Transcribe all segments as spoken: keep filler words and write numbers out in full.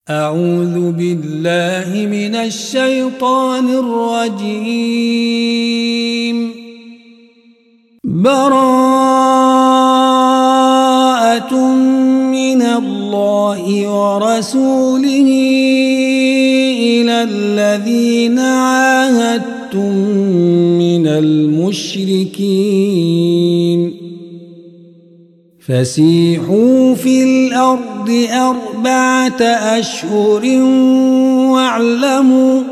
أعوذ بالله من الشيطان الرجيم. براءة من الله ورسوله إلى الذين عاهدتم من المشركين فسيحوا في الأرض أربعة أشهر واعلموا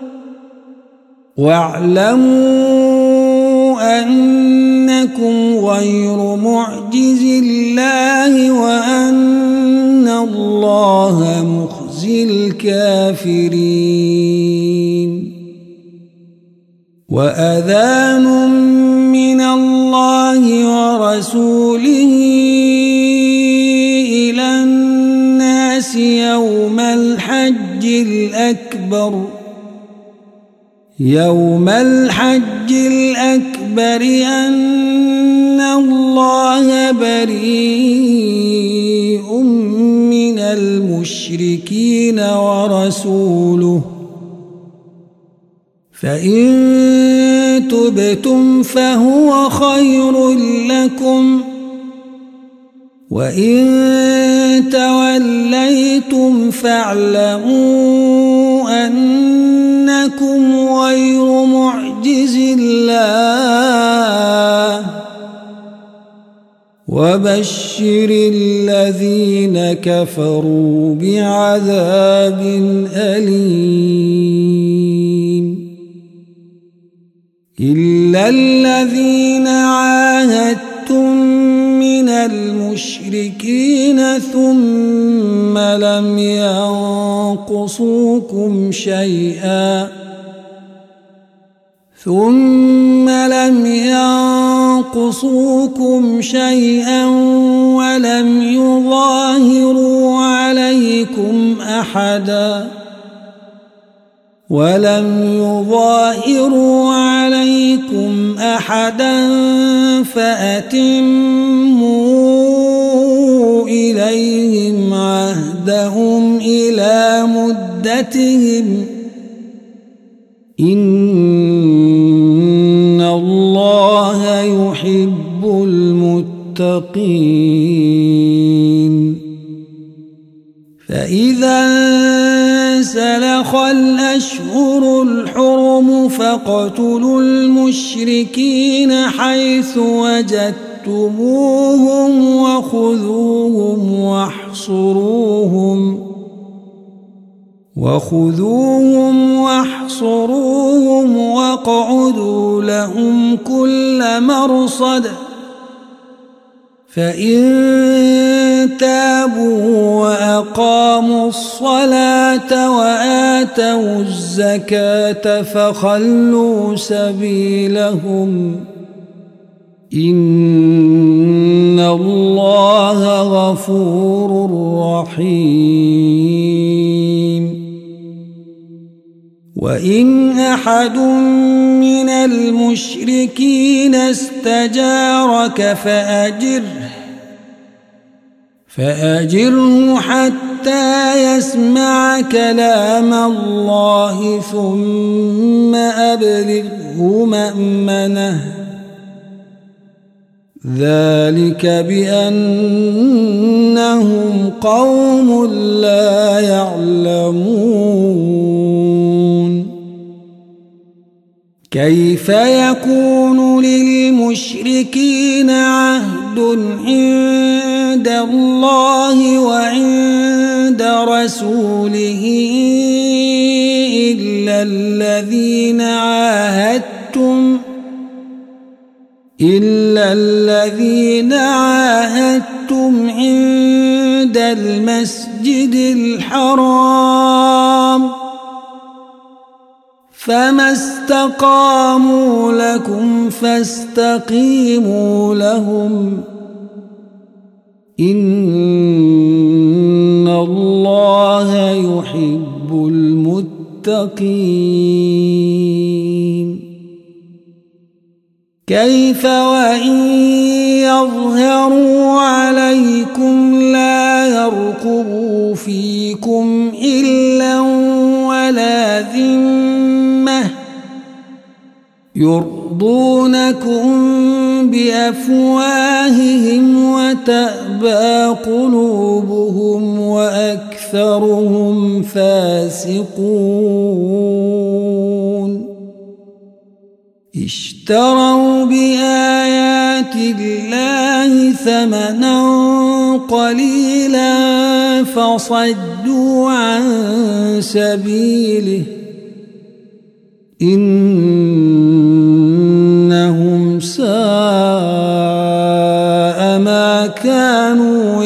واعلموا أنكم غير معجز الله وأن الله مخزي الكافرين. وأذان من الله ورسوله إلى الناس يوم الحج الأكبر يوم الحج الأكبر أن الله بريء من المشركين ورسوله فإن تبتم فهو خير لكم وإن توليتم فاعلموا أنكم غير معجز الله وبشر الذين كفروا بعذاب أليم. إلا الذين عاهدتم من المشركين ثم لم ينقصوكم شيئا ثم لم ينقصوكم شيئا ولم يظاهروا عليكم أحدا ولم يظاهروا عليكم أحدا فأتموا إليهم عهدهم إلى مدتهم إن الله يحب المتقين. فإذا انسلخ الأشهر الحرم فاقتلوا المشركين حيث وجدتموهم وخذوهم واحصروهم وخذوهم واحصروهم واقعدوا لهم كل مرصد فإن تابوا وأقاموا الصلاة وآتوا الزكاة فخلوا سبيلهم إن الله غفور رحيم. وإن أحد من المشركين استجارك فأجره فأجره حتى يسمع كلام الله ثم أبلغه مأمنه ذلك بأنهم قوم لا يعلمون. كيف يكون للمشركين عهد عند الله وعند رسوله إلا الذين عاهدتم إلا الذين عاهدتم عند المسجد الحرام فما استقاموا لكم فاستقيموا لهم إن الله يحب المتقين. كيف وإن يظهروا عليكم لا يرقبوا فيكم دينكم إلا ولا ذمة يرضونكم بأفواههم وتأبى قلوبهم وأكثرهم فاسقون اشتروا بآيات الله ثمنا قليلا فصدوا عن سبيله إنهم ساء ما كانوا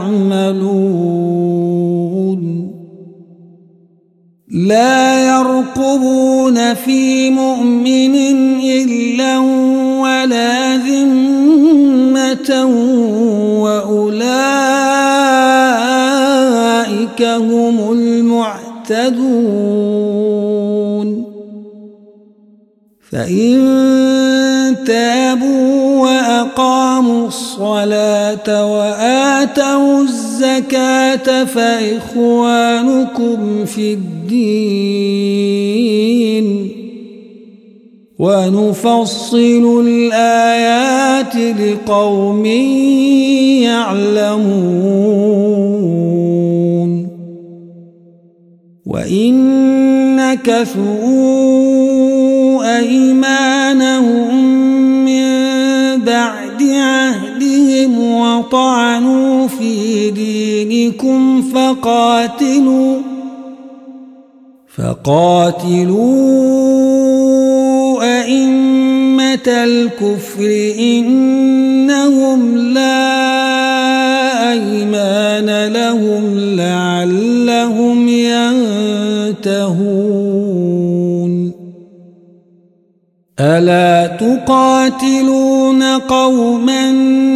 يعملون لا يرقبون في مؤمن إلا ولا ذمة وأولئك هم المعتدون فإن تابوا وأقاموا الصلاة وآتوا الزكاة فإخوانكم في الدين ونفصل الآيات لقوم يعلمون وإن نكثوا أيمانهم من بعد عهدهم وطعنوا في دينكم فقاتلوا فقاتلوا أئمة الكفر إنهم لا أيمان لهم لعلهم ينتهون ألا تقاتلون قوما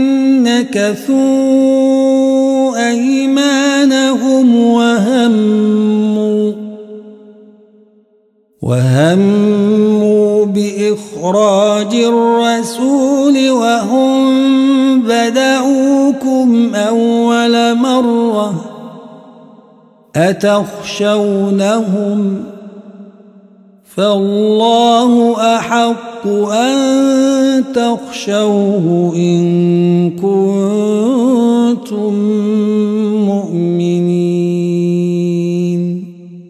نكثوا أيمانهم وهموا وهموا بإخراج الرسول وهم بدأوكم أول مرة أتخشونهم فالله أحق أن تخشوه إن كنتم مؤمنين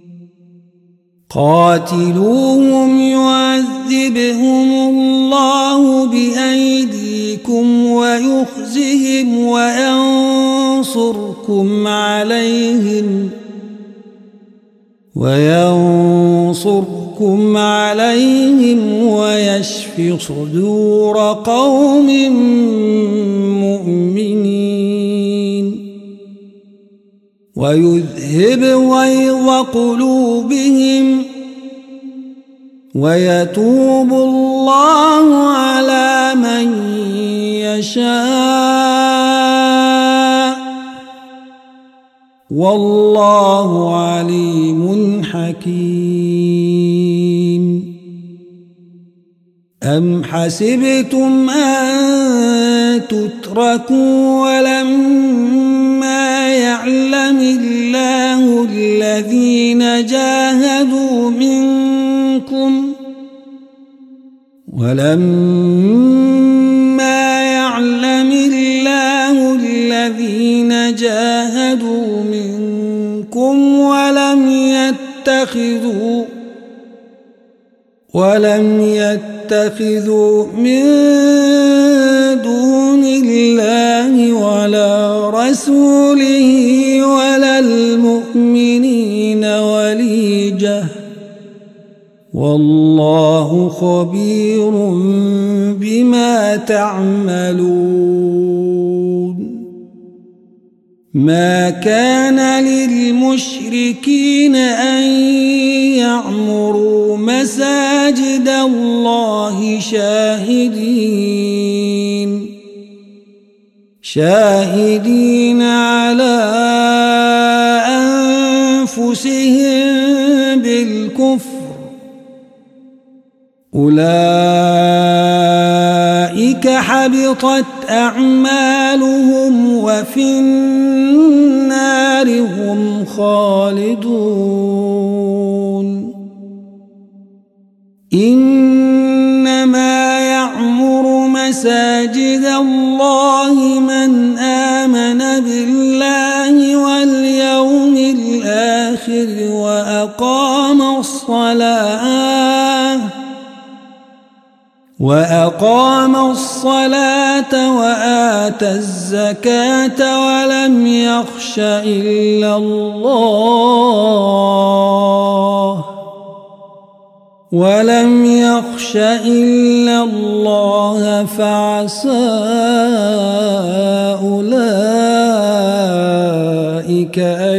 قاتلوهم يعذبهم الله بأيديكم ويخزهم وينصركم عليهم وينصركم عليهم ويشف صدور قوم مؤمنين ويذهب غيظ قلوبهم ويتوب الله على من يشاء والله عليم حكيم أم حسبتم أن تتركوا ولما يعلم الله الذين جاهدوا منكم ولما يعلم الله الذين جاهدوا منكم ولم يتخذوا ولم يتخذوا من دون الله ولا رسوله ولا المؤمنين وليجة والله خبير بما تعملون ما كان للمشركين أن يعمروا مساجد الله شاهدين شاهدين على أنفسهم بالكفر أولئك حبطت أعمالهم وفي النار هم خالدون إنما يعمر مساجد الله من آمن بالله واليوم الآخر وأقام الصلاة وأقام الصلاة وآتى الزكاة ولم يخش إلا الله ولم يخش إلا الله فعسى أولئك أن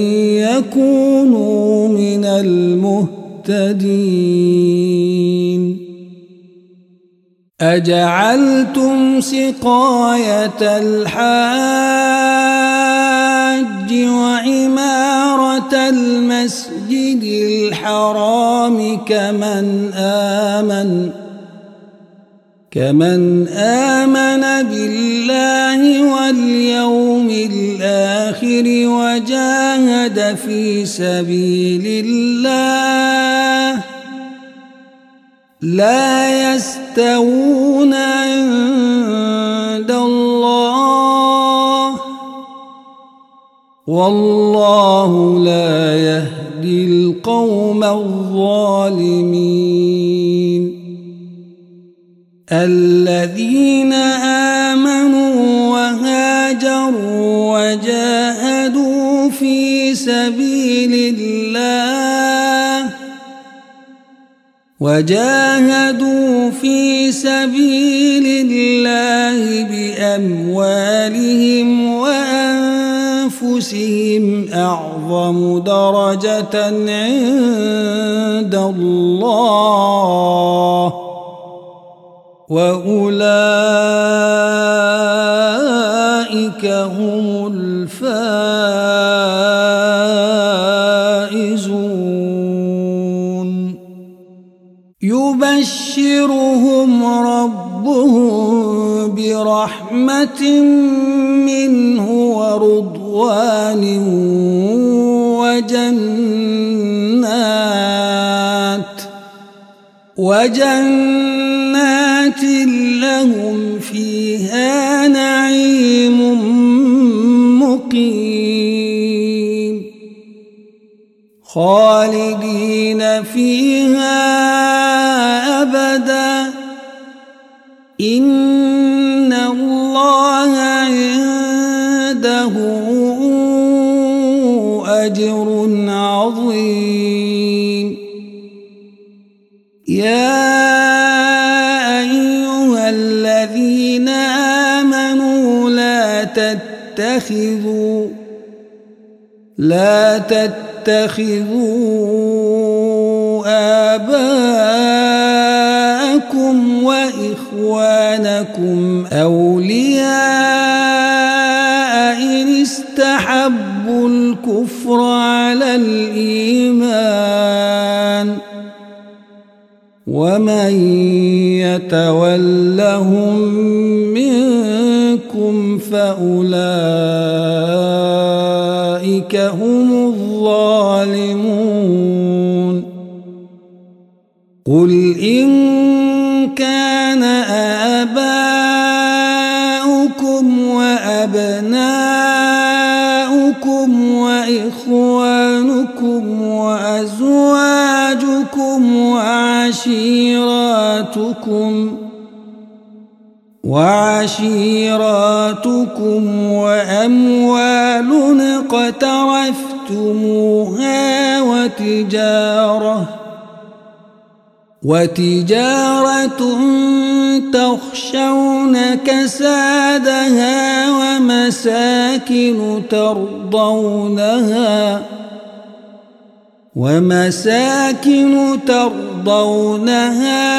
يكونوا من المهتدين أجعلتم سقاية الحاج وعمارة المسجد الحرام كمن آمن كمن آمن بالله واليوم الآخر وجاهد في سبيل الله لا يستوون عند الله والله لا يهدي القوم الظالمين الذين آمنوا وهاجروا وجاهدوا في سبيل الله وجاهدوا في سبيل الله بأموالهم وأنفسهم أعظم درجة عند الله وأولئك هم الفائزون يبشرهم ربهم برحمة منه ورضوان وجنات وجنات لهم فيها نعيم مقيم خالدين فيها أبدا إن الله عنده أجر عظيم يا أيها الذين آمنوا لا تتخذوا لا تتخذوا آباءكم وإخوانكم أولياء إن استحبوا الكفر على الإيمان ومن يتولهم منكم فأولئك هم الظالمون قل إن كان آباؤكم وأبناؤكم وإخوانكم وأزواجكم وعشيراتكم وعشيراتكم وأموال اقترفتموها وتجارة وتجارة تخشون كسادها ومساكن ترضونها ومساكن ترضونها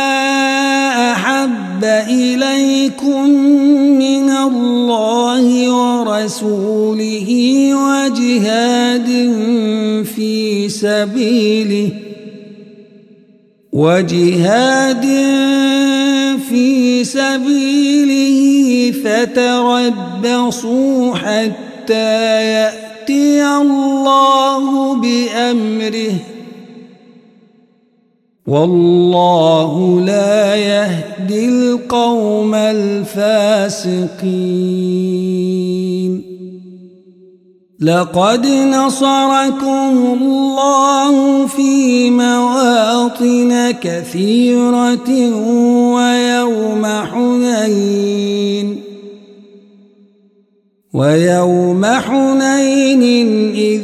أحب إليكم من الله ورسوله وجهاد في سبيله وجهاد في سبيله فتربصوا حتى يأتي يأتي الله بأمره والله لا يهدي القوم الفاسقين لقد نصركم الله في مواطن كثيرة ويوم حنين ويوم حنين إذ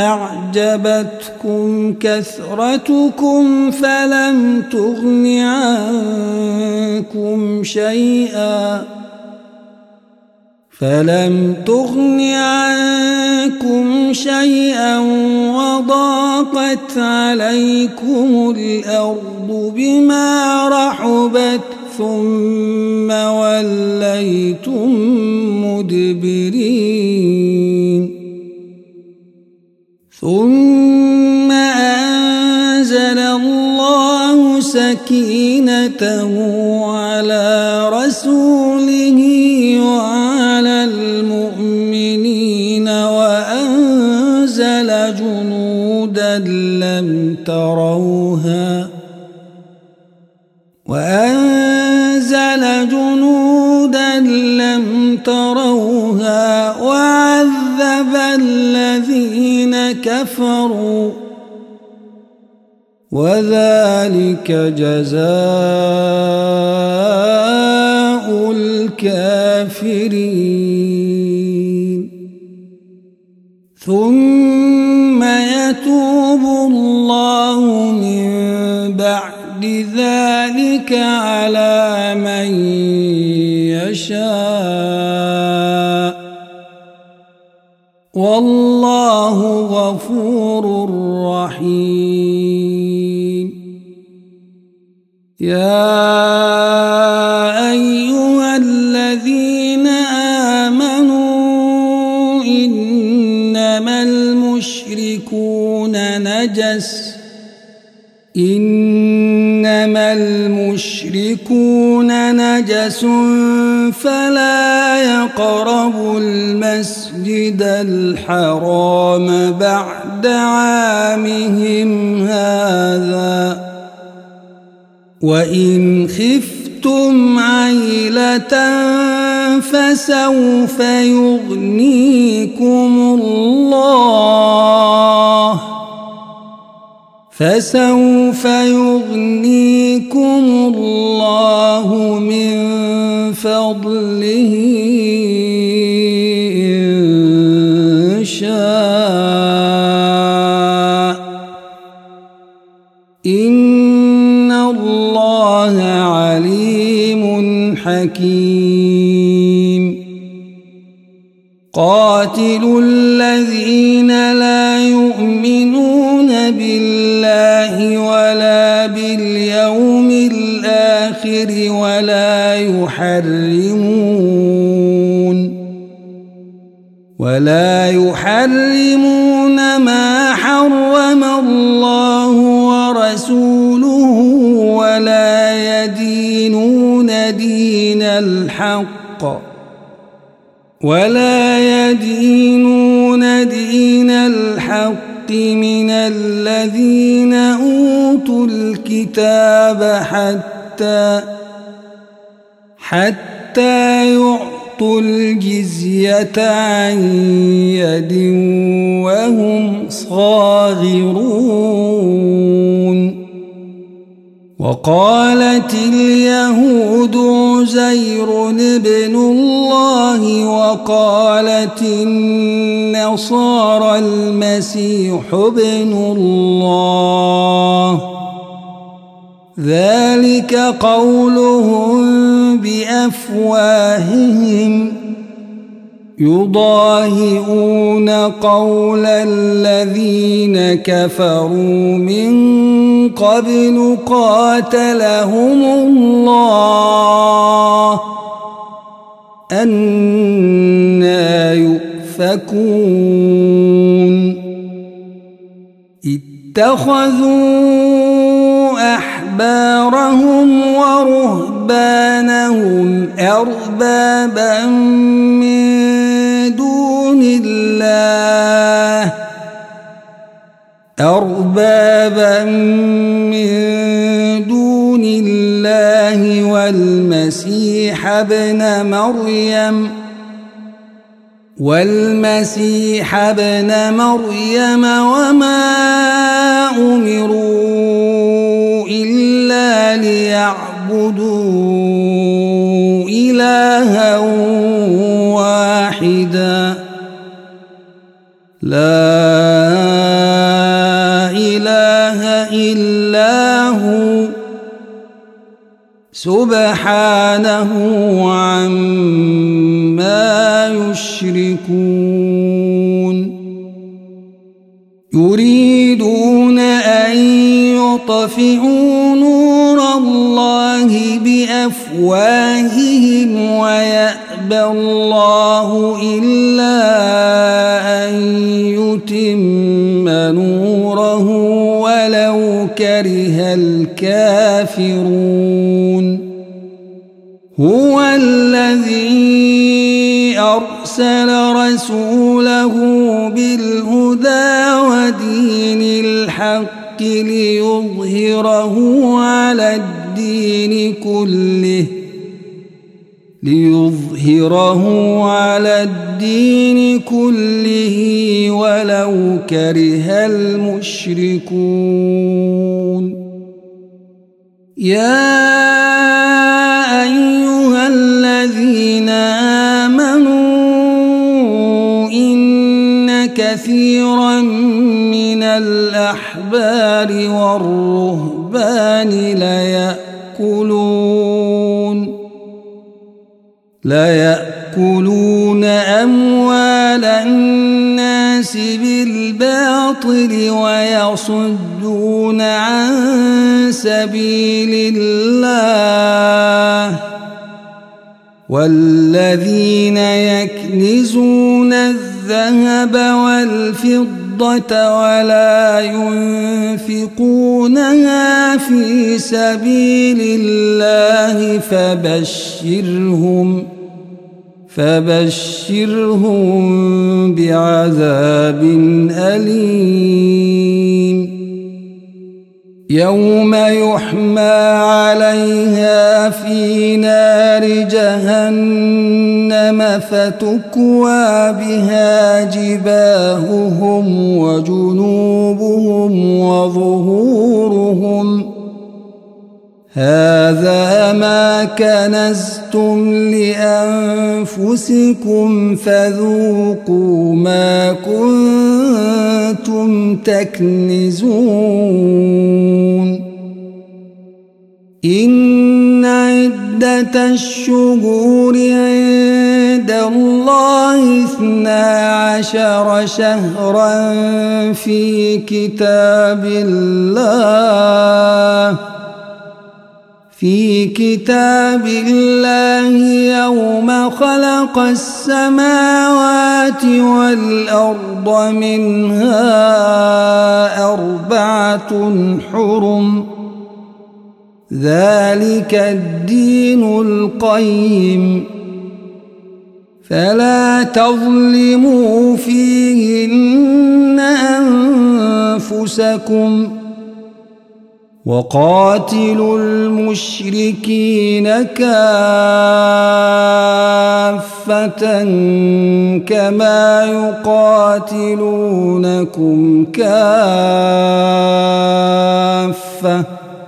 أعجبتكم كثرتكم فلم تغن عنكم شيئا فلم تغن عنكم شيئا وضاقت عليكم الأرض بما رحبت ثم وليتم مدبرين ثم أنزل الله سكينته على رسوله وعلى المؤمنين وأنزل جنودا لم تروها وأنزل جنودا لم تروها وعذب الذين كفروا وذلك جزاء الكافرين ثم يتوب الله من بعد ذلك على من يشاء والله غفور رحيم يا أيها الذين آمنوا إنما المشركون نجس إنما المشركون نجس فلا يقربوا المسجد الحرام بعد عامهم هذا وإن خفتم عيلة فسوف يغنيكم الله فسوف يغنيكم الله من فضله إن شاء إن الله عليم حكيم قاتلوا الذين لا يؤمنون بالله ولا باليوم الآخر ولا يحرمون ولا يحرمون ما حرم الله ورسوله ولا يدينون دين الحق ولا يدينون دين الحق من الذين أوتوا الكتاب حتى حتى يعطوا الجزية عن يد وهم صاغرون وقالت اليهود عزير ابن الله وقالت النصارى المسيح ابن الله ذلك قولهم بأفواههم يضاهئون قول الذين كفروا من قبل قاتلهم الله أنى يؤفكون اتخذوا أحبارهم ورهبانهم أربابا من دون الله الله أربابا من دون الله والمسيح ابن مريم والمسيح ابن مريم وما أمروا إلا ليعبدوا إلها واحدا لا إله إلا هو سبحانه عما يشركون يريدون أن يطفئوا نور الله بأفواههم ويأبى الله إلا أن يتم نوره ولو كره الكافرون هو الذي أرسل رسوله بالهدى ودين الحق ليظهره على الدين كله ليظهره على الدين كله ولو كره المشركون يا أيها الذين آمنوا إن كثيرا من الأحبار والرهبان ليأكلون ليأكلون أموال الناس بالباطل ويصدون عن سبيل الله والذين يكنزون الذهب والفضة ولا ينفقونها في سبيل الله فبشرهم فبشرهم بعذاب أليم يوم يحمى عليها في نار جهنم فتكوى بها جباههم وجنوبهم وظهورهم هذا ما كنزتم لأنفسكم فذوقوا ما كنتم تكنزون إن عدة الشهور عند الله اثنا عشر شهرا في كتاب الله في كتاب الله يوم خلق السماوات والأرض منها أربعة حرم ذلك الدين القيم فلا تظلموا فيهن أنفسكم وقاتلوا المشركين كافة كما يقاتلونكم كافة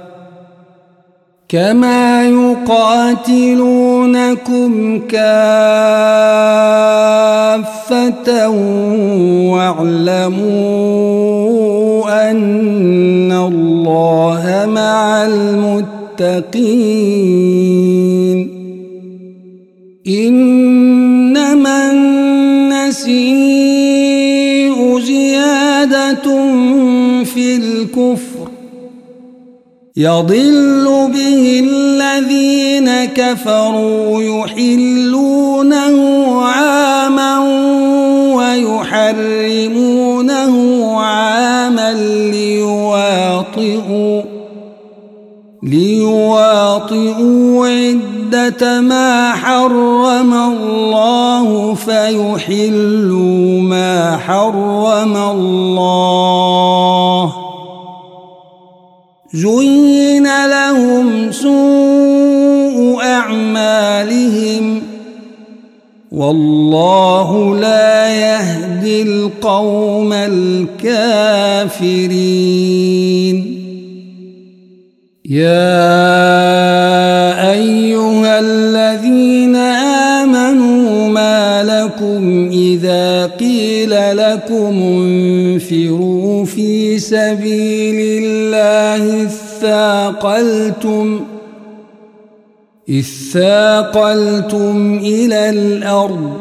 كما يقاتلونكم كافة واعلموا أن الله مع المتقين إنما النسيء زيادة في الكفر يضل به الذين كفروا يحلونه عاما ويحرمونه عاما ليواطئوا ليواطئوا عدة عدة ما حرم الله فيحلوا ما حرم الله زين لهم سوء أعمالهم والله لا يهدي القوم الكافرين يا أيها الذين آمنوا ما لكم إذا قيل لكم انفروا في سبيل الله اثاقلتم اثاقلتم إلى الأرض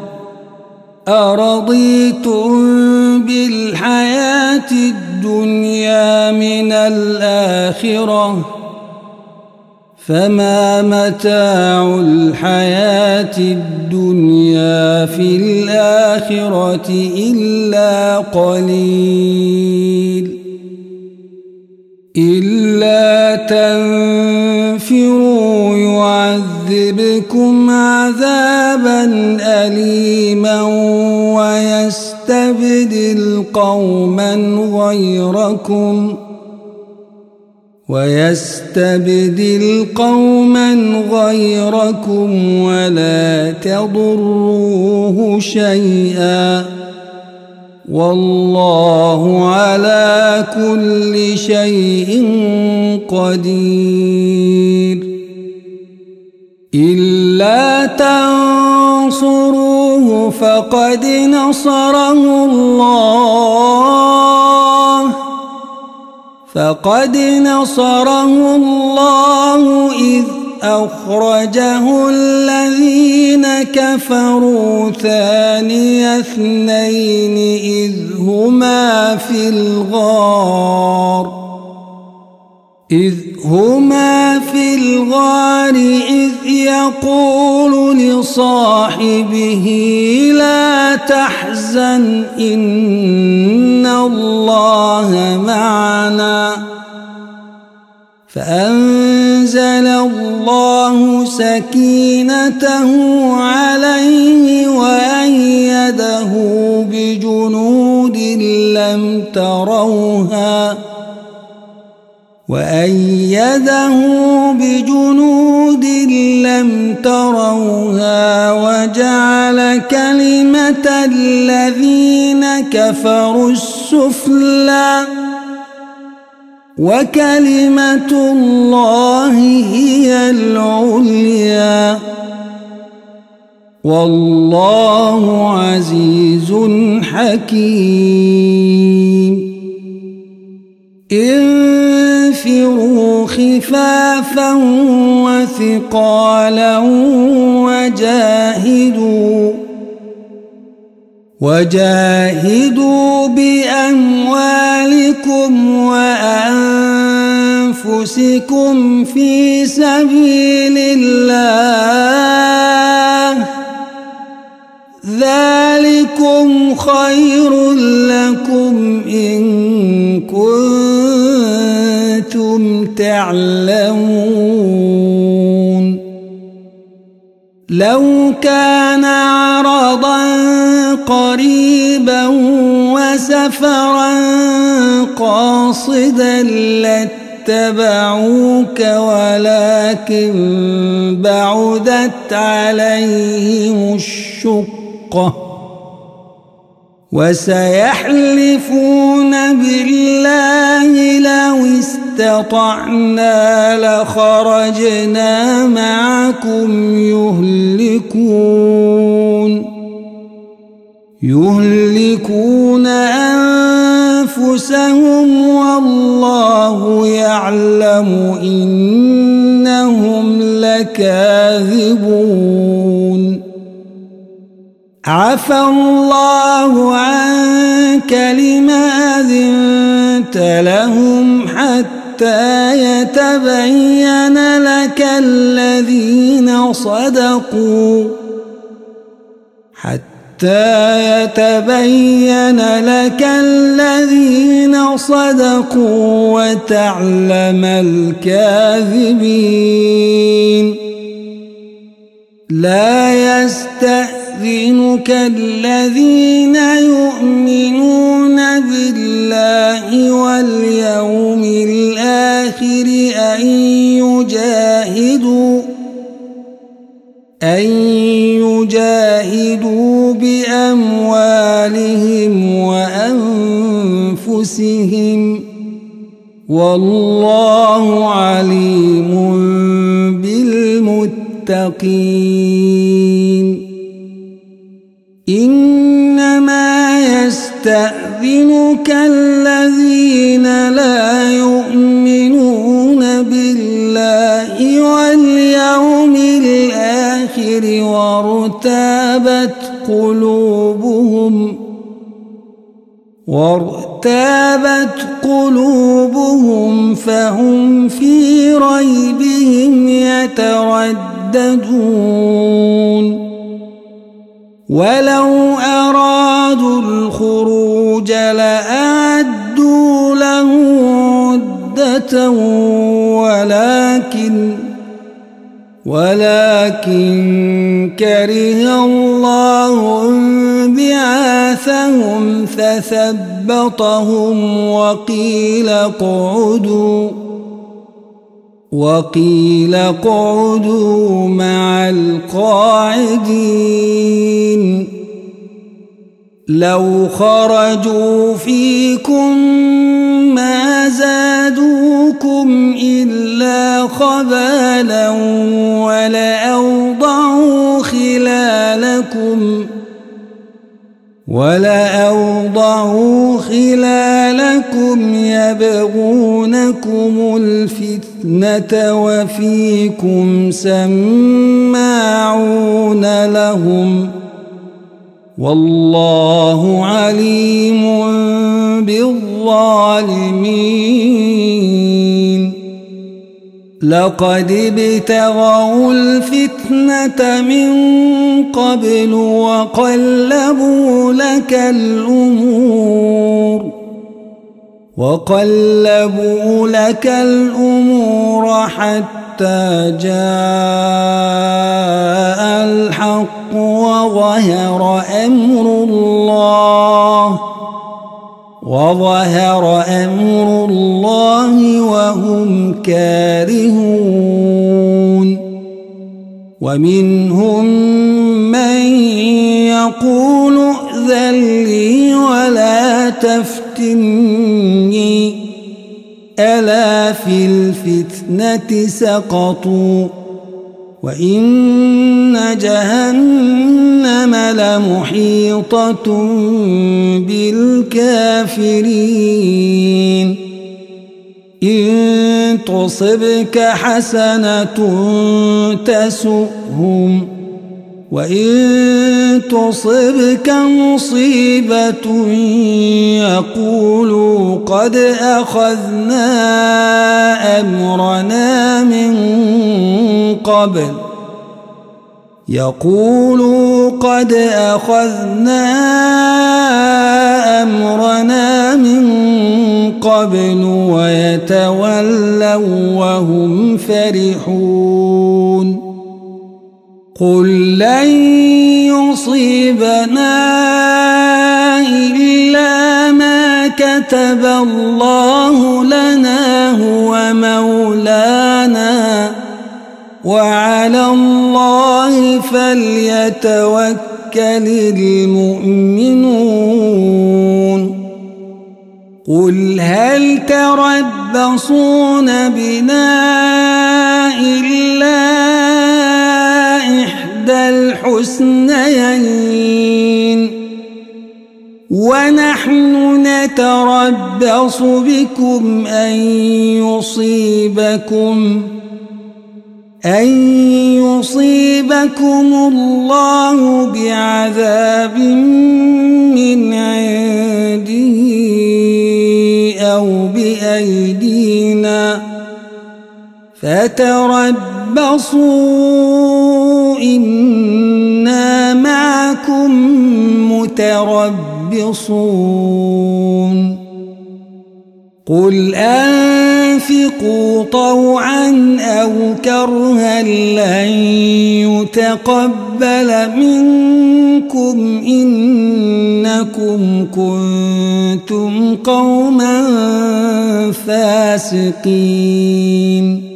أرضيتم بالحياة الدنيا من الآخرة فما متاع الحياة الدنيا في الآخرة إلا قليل إلا تنفروا يعذبكم عذابا أليما ويستبدل قوما غيركم ويستبدل قوما غيركم ولا تضروه شيئا والله على كل شيء قدير إلا تنصروه فقد نصره الله فقد نصره الله إذ أخرجه الذين كفروا ثاني اثنين إذ هما في الغار إذ هما في الغار إذ يقول لصاحبه لا تحزن إن الله معنا فأنزل الله سكينته عليه وأيده بجنود لم تروها وأيده بجنود لم تروها وجعل كلمة الذين كفروا السفلى وكلمة الله هي العليا والله عزيز حكيم انفروا خفافا وثقالا وجاهدوا وجاهدوا بأموالكم وأنفسكم في سبيل الله ذلكم خير لكم إن كنتم تعلمون لو كان عرضا قريبا وسفرا قاصدا لاتبعوك ولكن بعدت عليهم الشقة وسيحلفون بالله لو استطعنا لخرجنا معكم يهلكون يهلكون أنفسهم والله يعلم إنهم لكاذبون عفى الله عنك لما أذنت لهم حتى يتبين لك الذين صدقوا حتى يتبين لك الذين صدقوا وتعلم الكاذبين لا يستأذنك الذين يؤمنون بالله واليوم الآخر أن يجاهدوا أن يجاهدوا بأموالهم وأنفسهم والله عليم بالمتقين. إنما يستأذنك الذين لا يؤمنون بالله واليوم الآخر وارتابت قلوبهم وارتابت قلوبهم فهم في ريبهم يترددون. ولو أرادوا الخروج لأعدوا له عدة ولكن ولكن كره الله بعاثهم فثبطهم وقيل اقعدوا وقيل اقعدوا مع القاعدين. لو خرجوا فيكم ما زادوكم إلا خبالا ولأوضعوا خلالكم ولأوضعوا خلالكم يبغونكم الفتنة وفيكم سماعون لهم والله عليم بالظالمين. لقد ابتغوا الفتنة من قبل وقلبوا لك الأمور وقلبوا لك الأمور حتى جاء الحق وظهر أمر الله وظهر أمر الله وهم كارهون. ومنهم من يقول ائذن لي ولا تفتني ألا في الفتنة سقطوا وإن جهنم لمحيطة بالكافرين. إن تصبك حسنة تسؤهم وإن تصبك مصيبة يقولوا قد أخذنا أمرنا من قبل يقولوا قد أخذنا أمرنا من قبل ويتولوا وهم فرحون. قل لن يصيبنا إلا ما كتب الله لنا هو مولانا وعلى الله فليتوكل المؤمنون. قل هل تربصون بنا إلا إحدى الحسنيين ونحن نتربص بكم أن يصيبكم أن يصيبكم الله بعذاب من عنده أو بأيدينا فتربصوا إنا معكم متربصون. قل أن أنفقوا طوعا أو كرها لن يتقبل منكم إنكم كنتم قوما فاسقين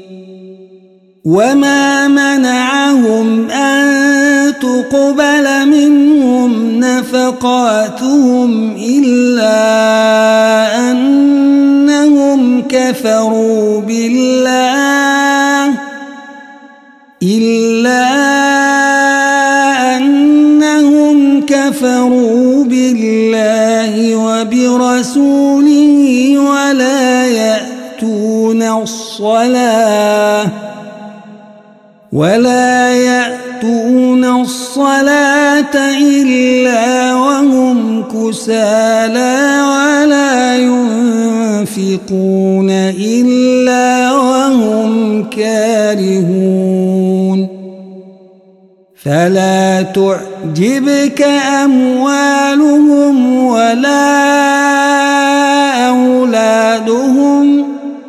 وما منعهم أن تقبل منهم نفقاتهم إلا أنهم كفروا بالله إلا أنهم كفروا بالله وبرسوله ولا يأتون الصلاة ولا يأتون الصلاة إلا وهم كسالى ولا ينفقون إلا وهم كارهون فلا تعجبك أموالهم ولا أولادهم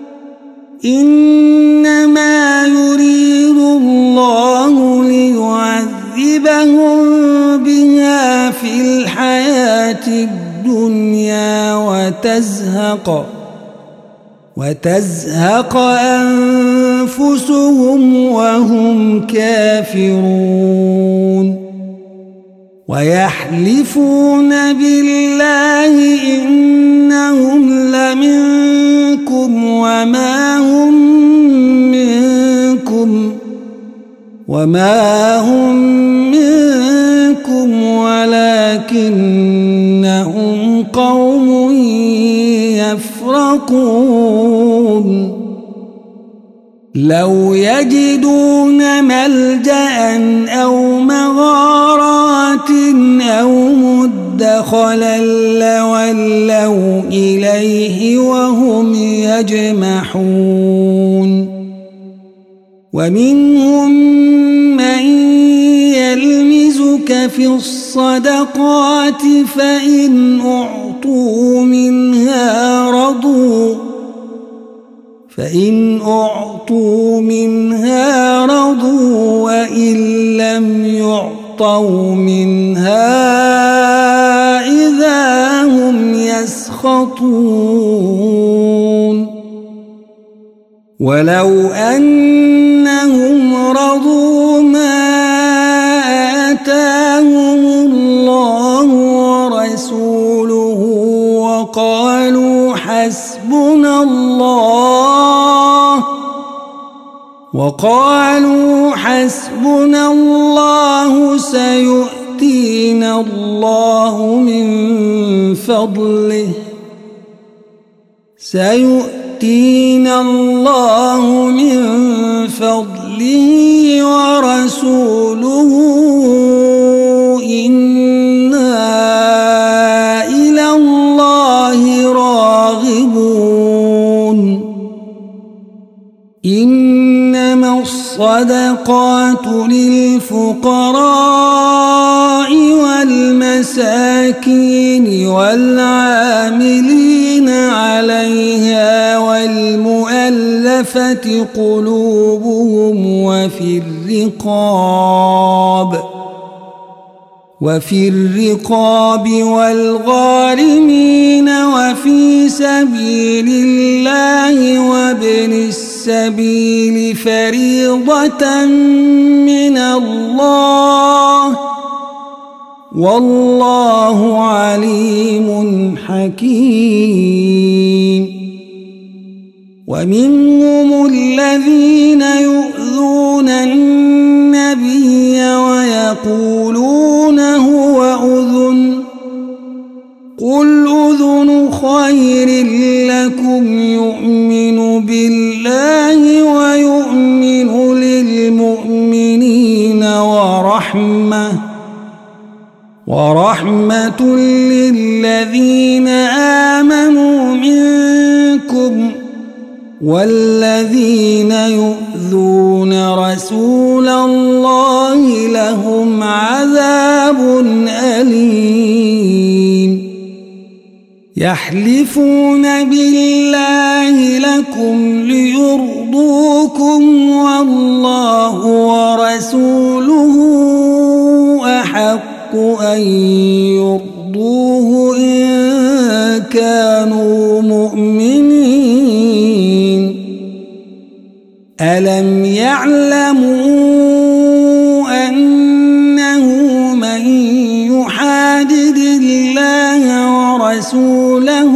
إنما يريد الله ليعذبهم بها في الحياة الدنيا وتزهق وتزهق أنفسهم وهم كافرون ويحلفون بالله إنهم لمنكم وما هم منكم وما هم منكم ولكنهم قوم يفرقون لو يجدون ملجأ أو مغارات أو مدخلا لولوا إليه وهم يجمحون ومنهم من يلمزك في الصدقات فإن أعطوا منها رضوا فإن أعطوا منها رضوا وإن لم يعطوا منها إذا هم يسخطون ولو أنهم رضوا ما آتاهم الله ورسوله وقالوا حسبنا الله وقالوا حسبنا الله سيؤتينا الله من فضله سيؤتينا الله من فضله ورسوله إنا إلى الله راغبون إنما الصدقات للفقراء والمساكين والعاملين عليها والمؤلفة قلوبهم وفي الرقاب وفي الرقاب والغارمين وفي سبيل الله وابن السبيل فريضة من الله والله عليم حكيم ومنهم الذين يؤذون النبي ويقولون هو أذن قل أذن خير لكم يؤمن بالله ويؤمن للمؤمنين ورحمة ورحمة للذين آمنوا منكم والذين يؤذون رسول الله لهم عذاب أليم يحلفون بالله لكم ليرضوكم والله ورسوله أحق أن يرضوه إن كانوا مؤمنين ألم يعلموا أنه من يحادد الله ورسوله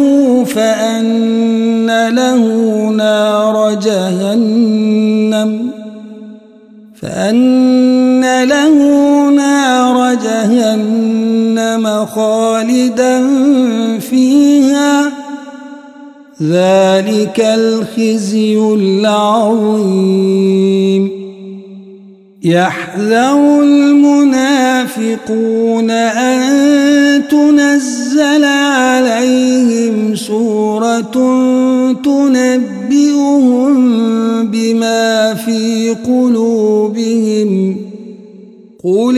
فأن له نار جهنم فأن له نار جهنم خالدا فيها ذلك الخزي العظيم يحذر المنافقون أن تنزل عليهم سورة تنبئهم بما في قلوبهم قل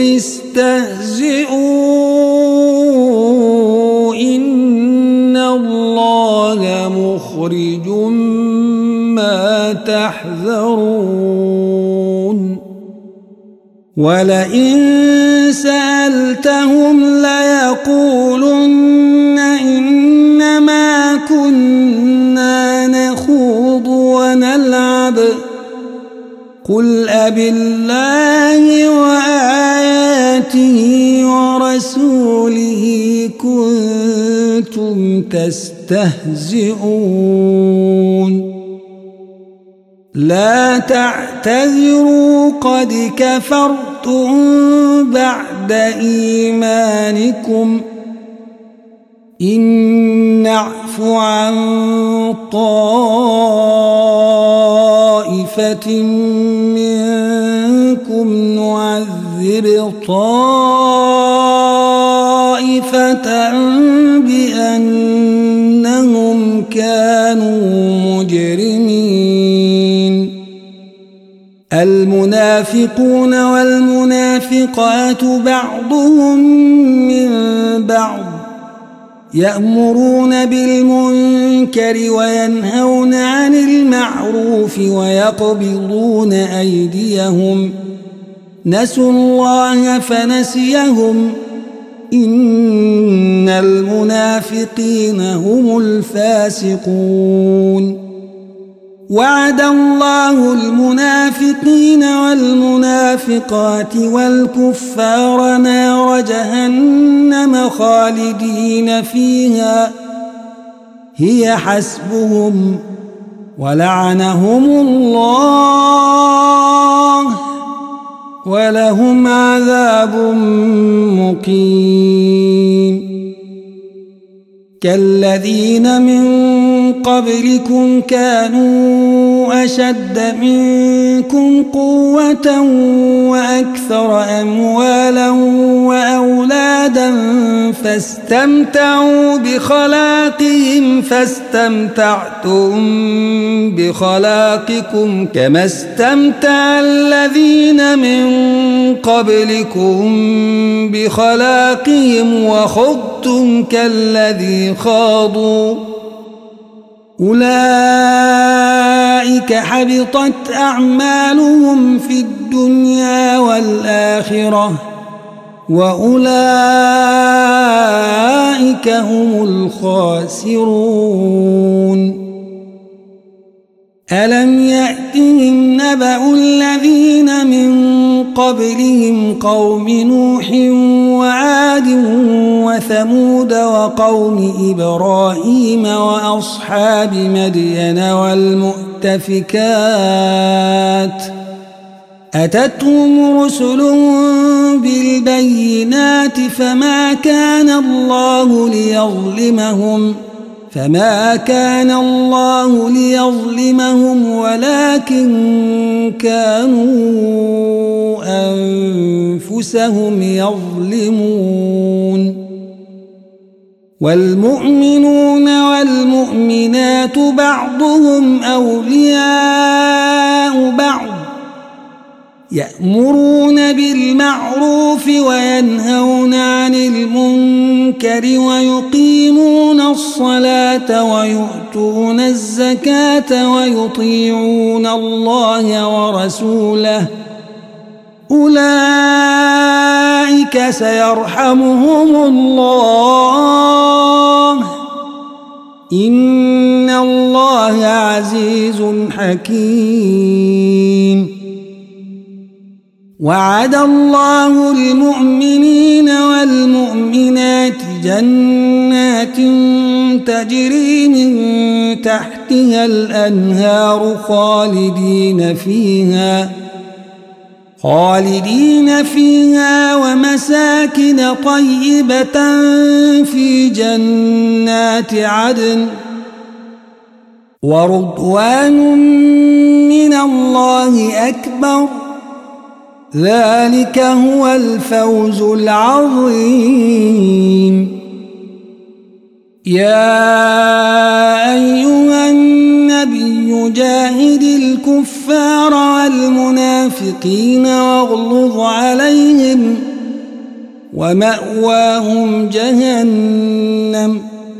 استهزئوا إن الله مخرج ما تحذرون ولئن سألتهم ليقولن إنما كنا نخوض ونلعب قل أبالله وآياته ورسوله كنتم تستهزئون لا تعتذروا قد كفرتم بعد إيمانكم إن نعف عن طائفة منكم نعذب طائفة بأنهم كانوا مجرمين المنافقون والمنافقات بعضهم من بعض يأمرون بالمنكر وينهون عن المعروف ويقبضون أيديهم نسوا الله فنسيهم إن المنافقين هم الفاسقون وعد الله المنافقين والمنافقات والكفار نار جهنم خالدين فيها هي حسبهم ولعنهم الله ولهم عذاب مقيم كالذين من قبلكم كانوا أشد منكم قوة وأكثر أموالا وأولادا فاستمتعوا بخلاقهم فاستمتعتم بخلاقكم كما استمتع الذين من قبلكم بخلاقهم وخضتم كالذي خاضوا أولئك حبطت أعمالهم في الدنيا والآخرة وأولئك هم الخاسرون ألم يأتهم نبأ الذين من قبلهم قوم نوح وعاد وثمود وقوم إبراهيم وأصحاب مدين والمؤتفكات أتتهم رسلهم بالبينات فما كان الله ليظلمهم فما كان الله ليظلمهم ولكن كانوا أنفسهم يظلمون والمؤمنون والمؤمنات بعضهم أولياء بعض يأمرون بالمعروف وينهون عن المنكر ويقيمون الصلاة ويؤتون الزكاة ويطيعون الله ورسوله أولئك سيرحمهم الله إن الله عزيز حكيم. وعد الله المؤمنين والمؤمنات جنات تجري من تحتها الأنهار خالدين فيها خالدين فيها ومساكن طيبة في جنات عدن ورضوان من الله أكبر ذلك هو الفوز العظيم. يا أيها النبي جاهد الكفار والمنافقين واغلظ عليهم ومأواهم جهنم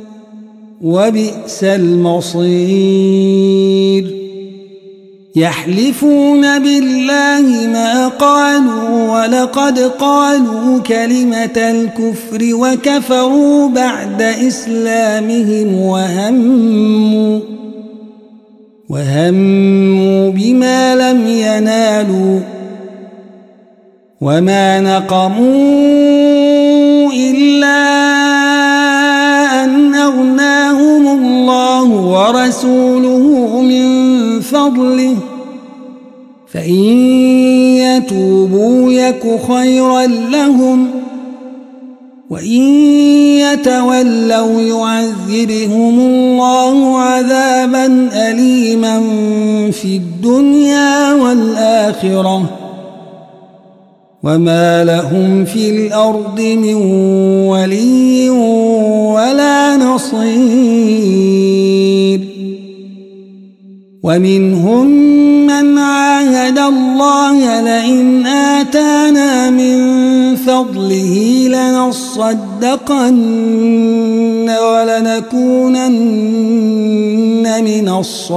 وبئس المصير. يحلفون بالله ما قالوا ولقد قالوا كلمة الكفر وكفروا بعد إسلامهم وهموا وهموا بما لم ينالوا وما نقموا إلا أن أغناهم الله ورسوله من فضله فإن يتوبوا يك خيرا لهم وإن يتولوا يعذبهم الله عذابا أليما في الدنيا والآخرة وما لهم في الأرض من ولي ولا نصير. ومنهم من عاهد الله لئن آتانا من فضله لنصدقن ولنكونن من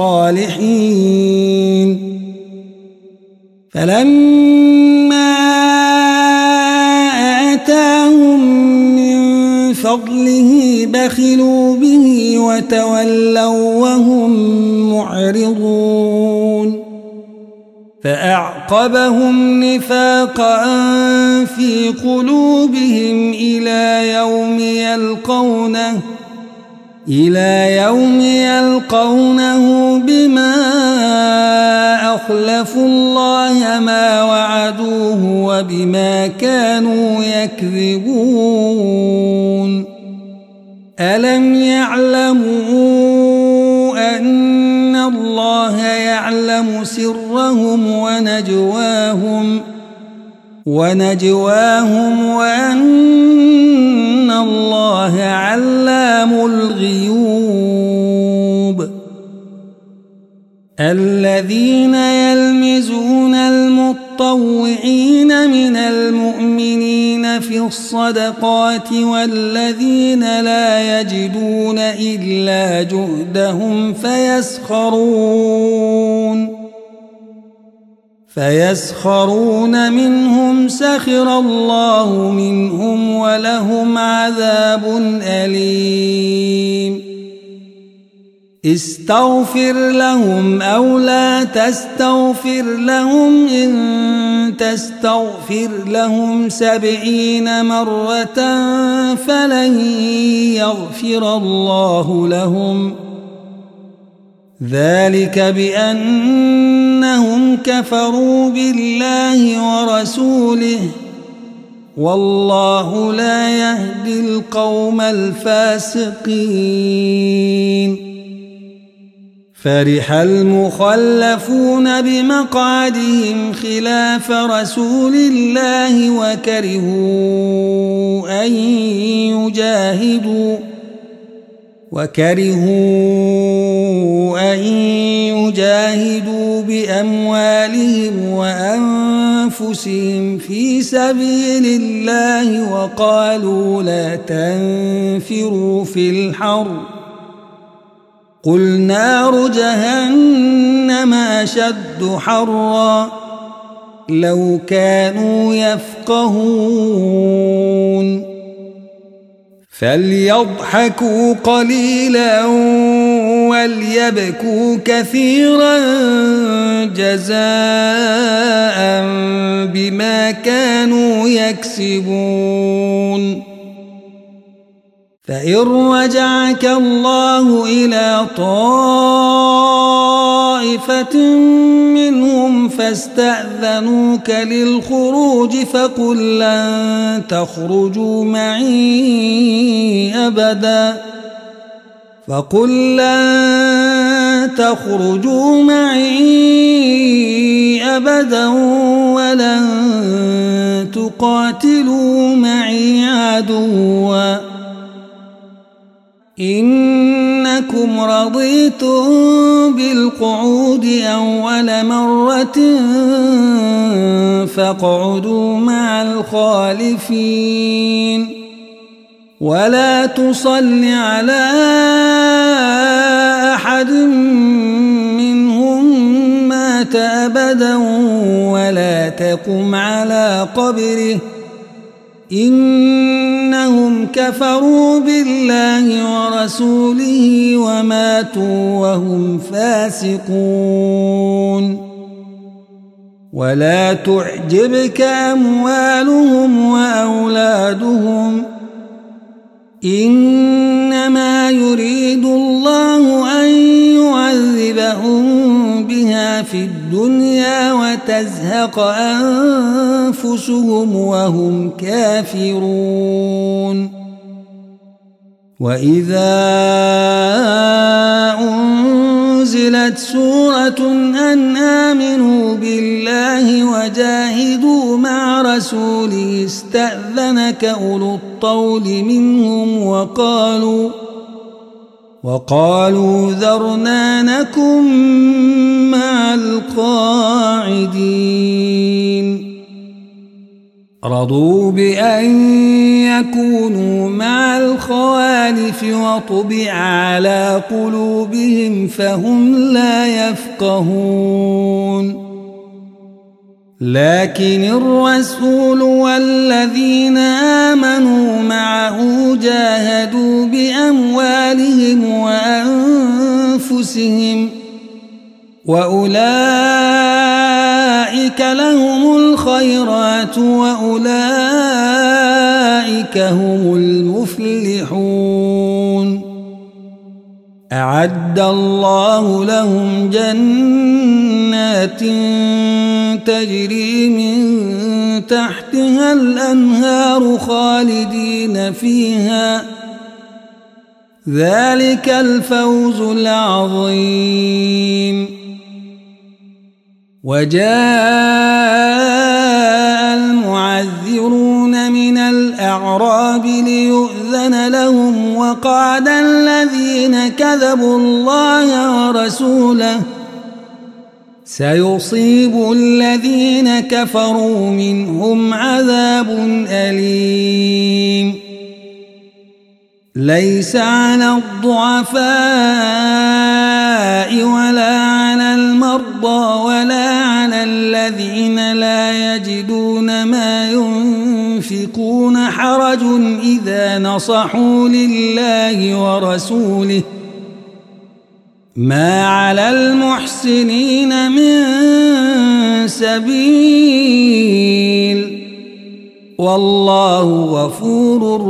الصالحين فلما آتاهم من فضله بخلوا به وتولوا وهم معرضون فأعقبهم نفاقا في قلوبهم إلى يوم يلقونه إلى يوم يلقونه بما أخلفوا الله ما وعدوه وبما كانوا يكذبون. ألم يعلموا أن الله يعلم سرهم ونجواهم ونجواهم وأن الله علام الغيوب. الذين يلمزون المطوعين من المؤمنين في الصدقات والذين لا يجدون إلا جهدهم فيسخرون فيسخرون منهم سخر الله منهم ولهم عذاب أليم. استغفر لهم أو لا تستغفر لهم إن تستغفر لهم سبعين مرة فلن يغفر الله لهم ذلك بأنهم كفروا بالله ورسوله والله لا يهدي القوم الفاسقين. فرح المخلفون بمقعدهم خلاف رسول الله وكرهوا أن يجاهدوا وكرهوا أن يجاهدوا بأموالهم وأنفسهم أنفسهم في سبيل الله وقالوا لا تنفروا في الحر قل نار جهنم أشد حرا لو كانوا يفقهون فليضحكوا قليلا وليبكوا كثيرا جزاء بما كانوا يكسبون فإن رجعك الله إلى طائفة منهم فاستأذنوك للخروج فقل لن تخرجوا معي أبدا فقل لن تخرجوا معي أبدا ولن تقاتلوا معي عدوا إنكم رضيتم بالقعود أول مرة فاقعدوا مع الخالفين ولا تصل على أحد منهم مات أبدا ولا تقم على قبره إنهم كفروا بالله ورسوله وماتوا وهم فاسقون ولا تعجبك أموالهم وأولادهم إنما يريد الله أن يعذبهم بها في الدنيا وتزهق أنفسهم وهم كافرون وإذا أنزلت سورة أن آمنوا بالله وجاهدوا مع رسوله استأذنك أولو الطول منهم وقالوا وقالوا ذرنا نكن مع القاعدين رضوا بأن يكونوا مع الخوالف وطبع على قلوبهم فهم لا يفقهون لكن الرسول والذين آمنوا معه جاهدوا بأموالهم وأنفسهم وأولئك لهم الخيرات وأولئك هم المفلحون أعد الله لهم جنات تجري من تحتها الأنهار خالدين فيها ذلك الفوز العظيم وجاء المعذرون من الأعراب ليؤذن لهم وقعد الذين كذبوا الله ورسوله سيصيب الذين كفروا منهم عذاب أليم ليس على الضعفاء ولا على المرضى ولا على الذين لا يجدون ما ينفقون حرج إذا نصحوا لله ورسوله ما على المحسنين من سبيل والله غفور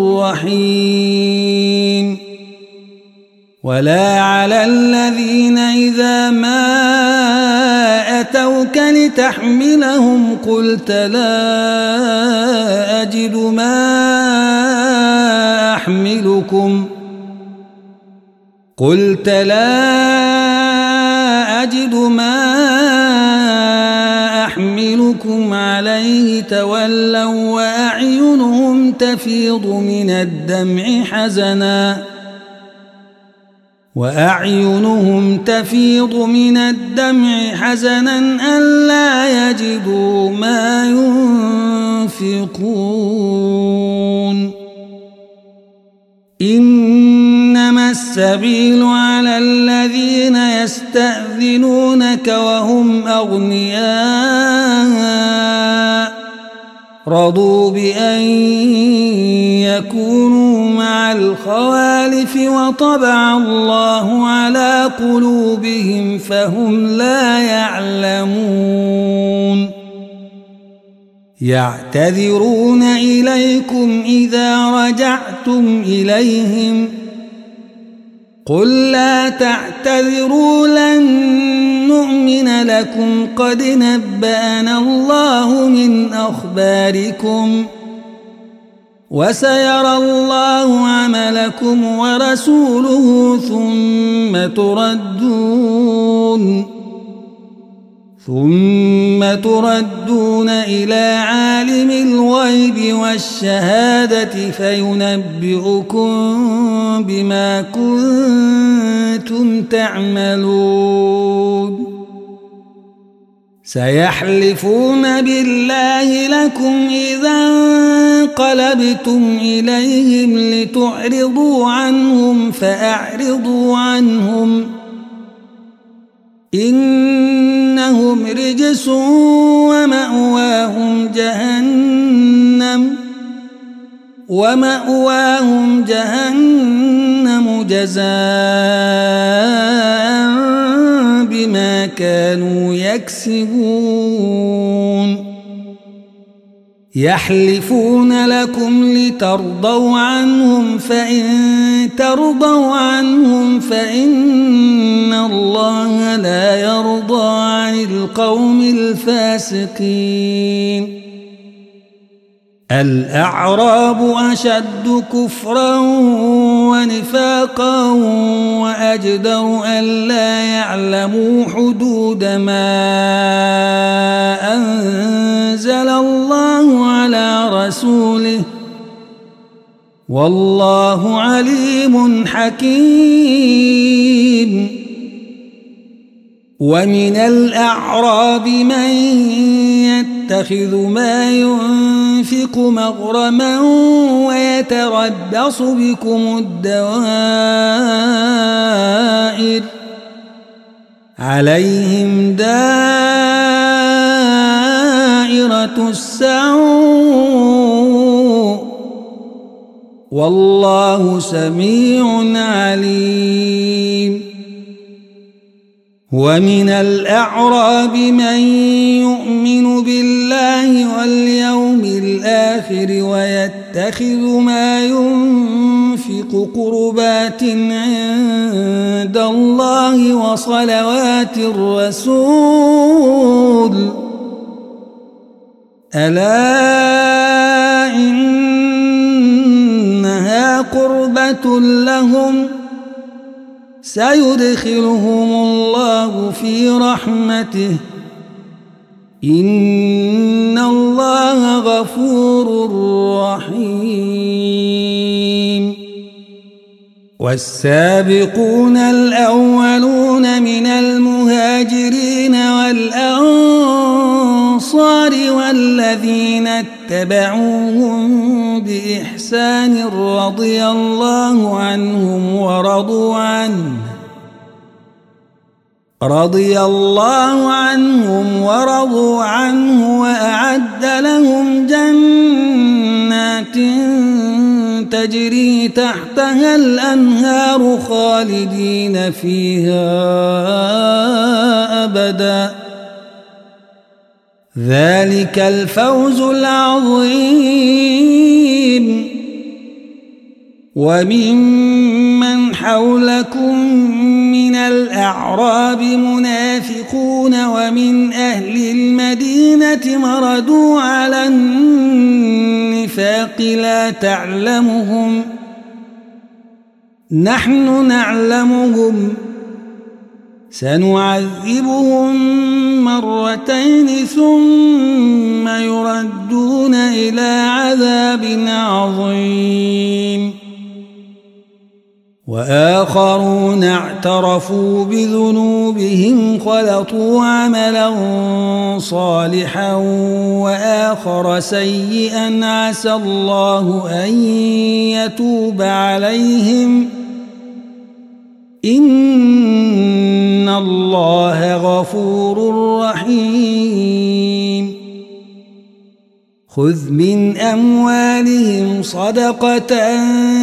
رحيم ولا على الذين إذا ما أتوك لتحملهم قلت لا أجد ما أحملكم قلت لا أجد ما أحملكم عليه تولوا وأعينهم تفيض من الدمع حزنا وأعينهم تفيض من الدمع حزنا ألا يجدوا ما ينفقون إنما السبيل على الذين يستأذنونك وهم أغنياء رضوا بأن يكونوا مع الخوالف وطبع الله على قلوبهم فهم لا يعلمون يعتذرون إليكم إذا رجعتم إليهم قل لا تعتذروا لن نؤمن لكم قد نبأنا الله من أخباركم وسيرى الله عملكم ورسوله ثم تردون ثم تردون إلى عالم الغيب والشهادة فينبئكم بما كنتم تعملون سيحلفون بالله لكم إذا انقلبتم إليهم لتعرضوا عنهم فأعرضوا عنهم إنهم رجس ومأواهم جهنم ومأواهم جهنم جزاء بما كانوا يكسبون يحلفون لكم لترضوا عنهم فإن ترضوا عنهم فإن الله لا يرضى عن القوم الفاسقين الأعراب أشد كفرا ونفاقا وأجدر ألا يعلموا حدود ما أنزل الله على رسوله والله عليم حكيم ومن الأعراب من يتخذ ما ينفق مغرما ويتربص بكم الدوائر عليهم دائرة السوء والله سميع عليم ومن الأعراب من يؤمن بالله واليوم الآخر ويتخذ ما ينفق قربات عند الله وصلوات الرسول ألا إنها قربة لهم سيدخلهم الله في رحمته إن الله غفور رحيم والسابقون الأولون من المهاجرين والأنصار والذين اتبعوهم بإحسان رضي الله عنهم ورضوا عنه رضي الله عنهم ورضوا عنه وأعد لهم جنات تجري تحتها الأنهار خالدين فيها أبدا ذلك الفوز العظيم وممن حولكم من الأعراب منافقون ومن أهل المدينة مردوا على النفاق لا تعلمهم نحن نعلمهم سنعذبهم مرتين ثم يردون إلى عذاب عظيم وآخرون اعترفوا بذنوبهم خلطوا عملا صالحا وآخر سيئا عسى الله أن يتوب عليهم إن الله غفور رحيم خذ من أموالهم صدقة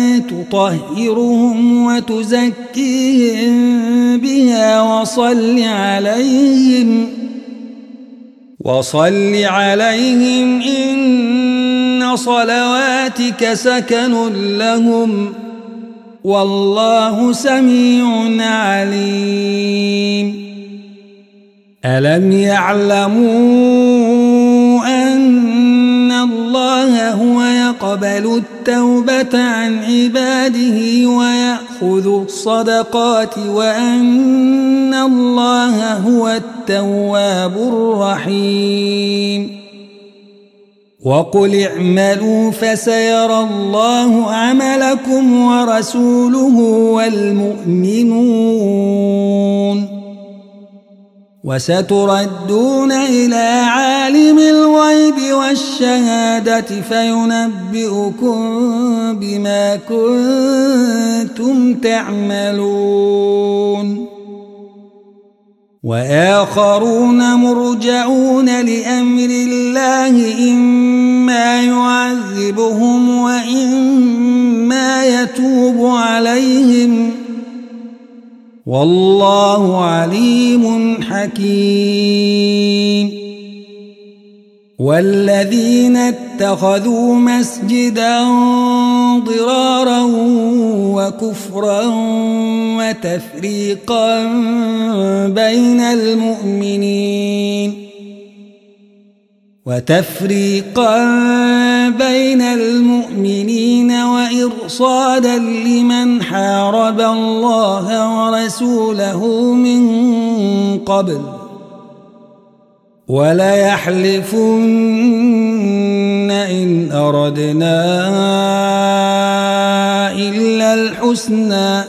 تطهرهم وتزكيهم بها وصل عليهم وصل عليهم إن صلواتك سكن لهم والله سميع عليم ألم يعلموا أن الله هو يقبل التوبة عن عباده ويأخذ الصدقات وأن الله هو التواب الرحيم وقل اعملوا فسيرى الله عملكم ورسوله والمؤمنون وستردون إلى عالم الغيب والشهادة فينبئكم بما كنتم تعملون وآخرون مرجعون لأمر الله إما يعذبهم وإما يتوب عليهم والله عليم حكيم والذين اتخذوا مسجدا ضرارا وكفرا وتفريقا بين المؤمنين وتفريقا بين المؤمنين وإرصادا لمن حارب الله ورسوله من قبل وليحلفن إن أردنا إلا الحسنى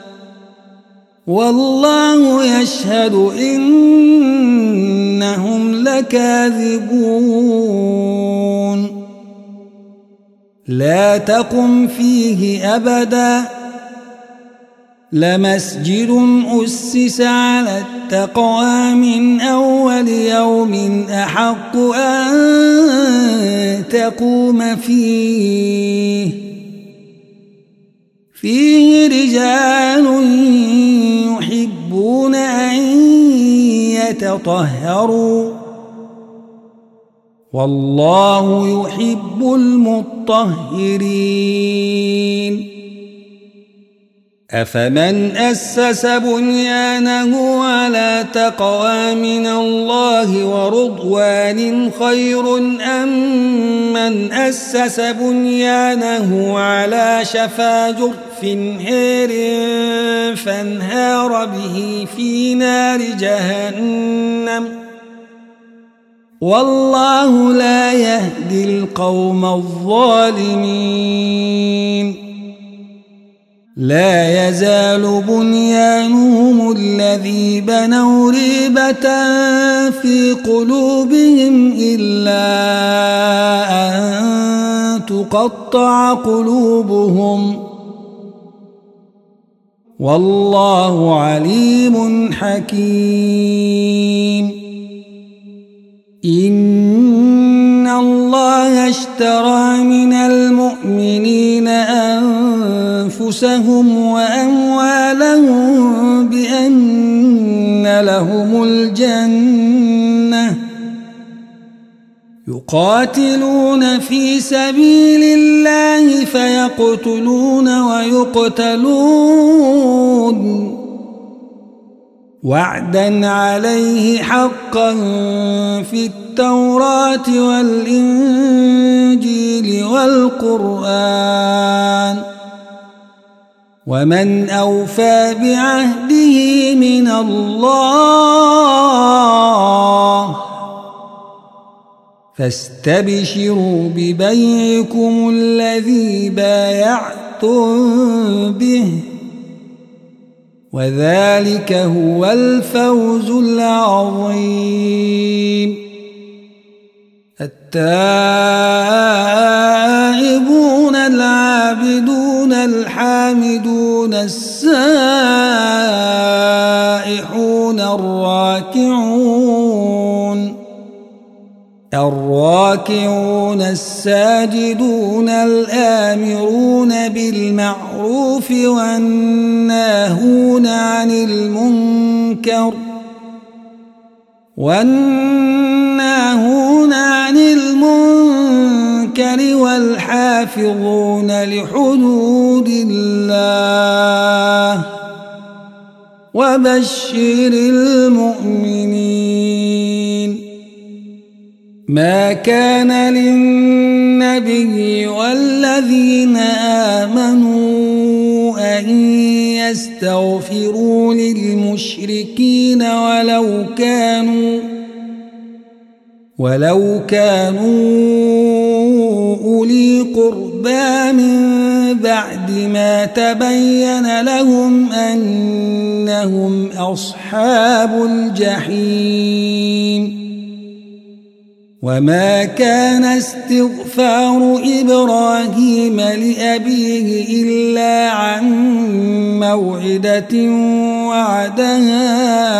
والله يشهد إنهم لكاذبون لا تقم فيه أبدا لمسجد أسس على التقوى من أول يوم أحق أن تقوم فيه فيه رجال يحبون أن يتطهروا والله يحب المطهرين أفمن أسس بنيانه على تقوى من الله ورضوان خير أم من أسس بنيانه على شفا جرف هير فانهار به في نار جهنم والله لا يهدي القوم الظالمين لا يزال بنيانهم الذي بنوا ريبة في قلوبهم إلا أن تقطع قلوبهم والله عليم حكيم إن الله اشترى من المؤمنين أنفسهم وأموالهم بأن لهم الجنة يقاتلون في سبيل الله فيقتلون ويقتلون وعدا عليه حقا في التوراة والإنجيل والقرآن ومن أوفى بعهده من الله فاستبشروا ببيعكم الذي بايعتم به وذلك هو الفوز العظيم. التائبون العابدون الحامدون السائحون الراكعون الراكعون الساجدون الآمرون بالمعروف والناهون عن المنكر والناهون عن المنكر والحافظون لحدود الله وبشر المؤمنين. ما كان للنبي والذين آمنوا أن يستغفروا للمشركين ولو كانوا ولو كانوا أولي قربى من بعد ما تبين لهم أنهم أصحاب الجحيم. وما كان استغفار إبراهيم لأبيه إلا عن موعدة وعدها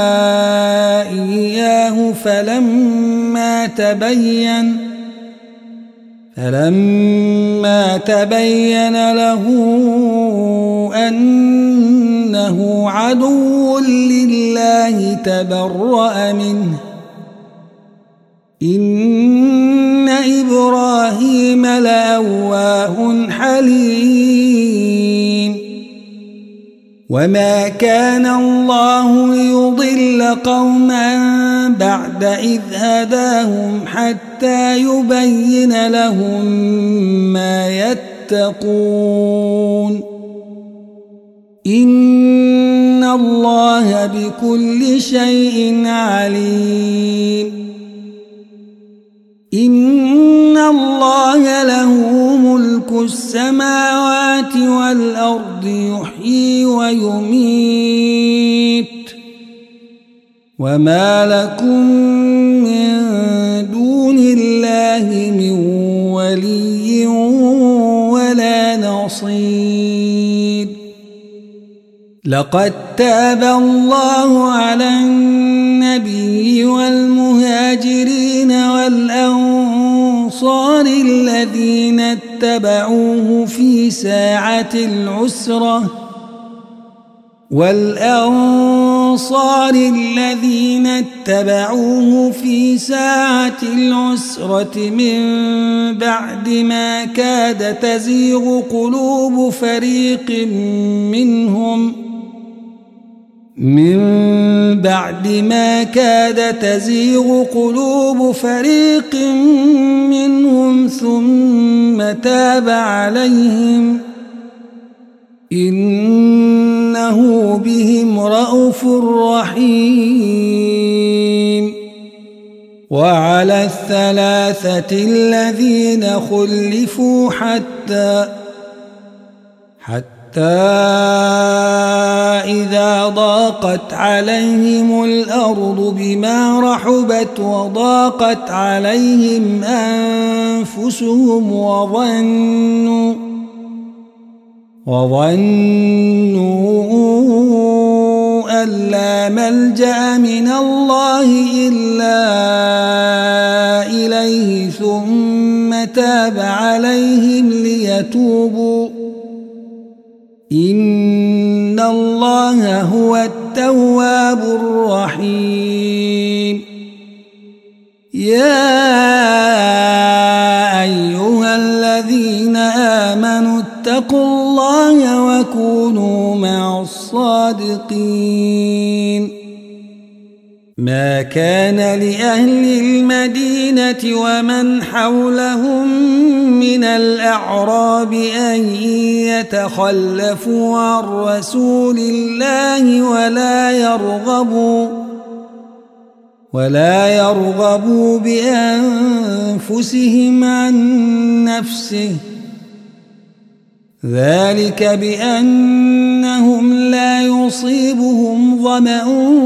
إياه فلما تبين فلما تبين له أنه عدو لله تبرأ منه. إن إبراهيم لأواه حليم. وما كان الله ليضل قوما بعد إذ هداهم حتى يبين لهم ما يتقون. إن الله بكل شيء عليم. إن الله له ملك السماوات والأرض يحيي ويميت وما لكم من دون الله من ولي ولا نصير. لقد تاب الله على النبي والمهاجرين والأنصار الذين اتبعوه في ساعة العسرة والأنصار الذين اتبعوه في ساعة العسرة من بعد ما كاد تزيغ قلوب فريق منهم من بعد ما كاد تزيغ قلوب فريق منهم ثم تاب عليهم إنه بهم رءوف رحيم. وعلى الثلاثة الذين خلفوا حتى حتى إذا ضاقت عليهم الأرض بما رحبت وضاقت عليهم أنفسهم وظنوا وظنوا أن لا ملجأ من الله إلا إليه ثم تاب عليهم ليتوبوا إن الله هو التواب الرحيم. يا أيها الذين آمنوا اتقوا الله وكونوا مع الصادقين. ما كان لأهل المدينة ومن حولهم من الأعراب أن يتخلفوا عن رسول الله ولا يرغبوا ولا يرغبوا بأنفسهم عن نفسه ذلك بأنهم لا يصيبهم ظمأ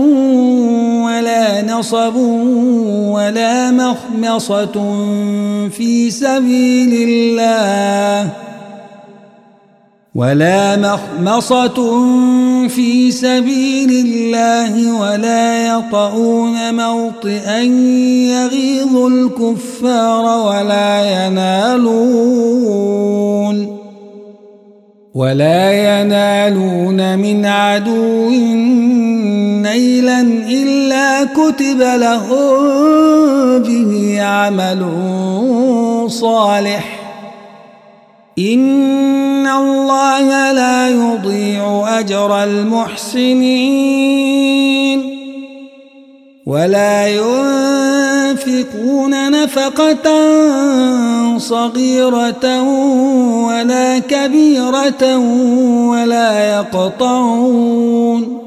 ولا نصب ولا مخمصة في سبيل الله ولا مخمصة في سبيل الله ولا يطؤون موطئا يغيظ الكفار ولا ينالون ولا ينالون من عدو نيلا إلا كتب لهم به عمل صالح إن الله لا يضيع أجر المحسنين ولا ينفقون نفقة صغيرة ولا كبيرة ولا يقطعون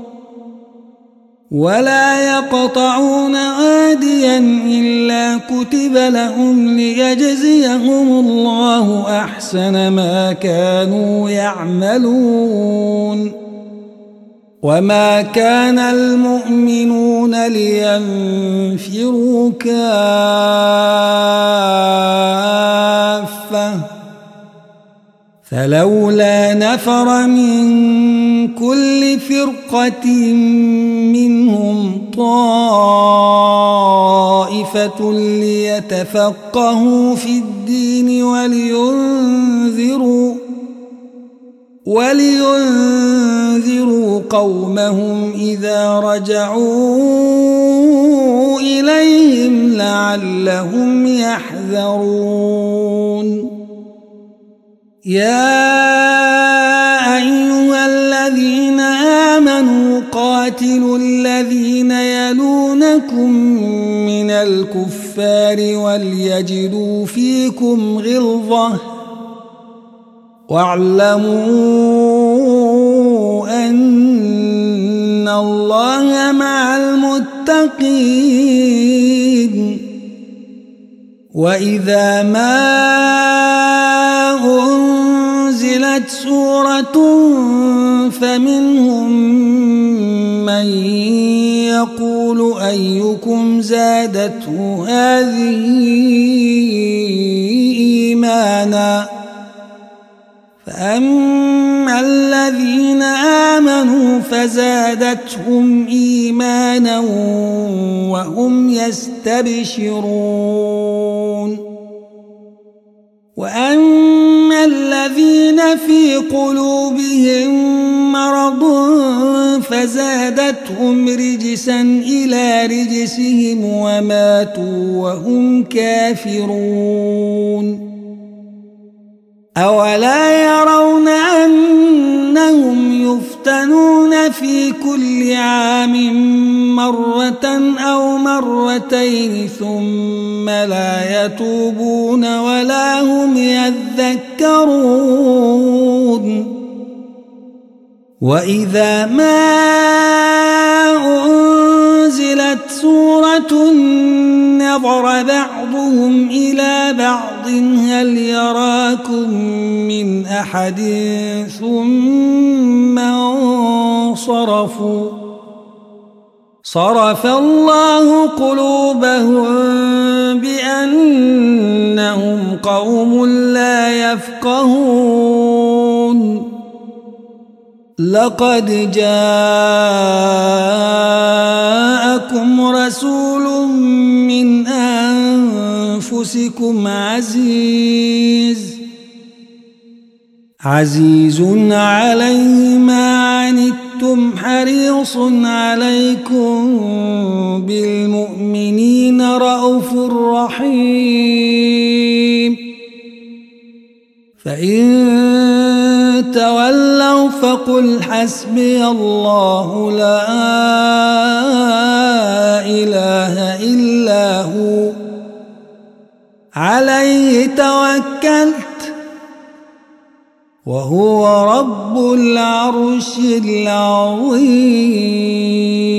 ولا يقطعون واديا إلا كتب لهم ليجزيهم الله أحسن ما كانوا يعملون وما كان المؤمنون لينفروا كافة فلولا نفر من كل فرقة منهم طائفة ليتفقهوا في الدين ولينذروا ولينذروا قومهم إذا رجعوا إليهم لعلهم يحذرون يا أيها الذين آمنوا قاتلوا الذين يلونكم من الكفار وليجدوا فيكم غلظة واعلموا أن الله مع المتقين وإذا ما أنزلت سورة فمنهم من يقول أيكم زادته هذه إيمانا فأما الذين آمنوا فزادتهم إيمانا وهم يستبشرون وأما الذين في قلوبهم مرض فزادتهم رجسا إلى رجسهم وماتوا وهم كافرون أولا يرون أنهم يفتنون في كل عام مرة أو مرتين ثم لا يتوبون ولا هم يذكرون وإذا ما أنزلت سورة نظر بعضهم إلى بعض هل يراكم من أحد ثم انصرفوا صرف الله قلوبهم بأنهم قوم لا يفقهون لقد جاءكم رسول من أنفسكم عزيز عزيز عليه ما عنتم حريص عليكم بالمؤمنين رؤوف رحيم فإن تولوا فقل حسبي الله لا إله إلا هو عليه توكلت وهو رب العرش العظيم.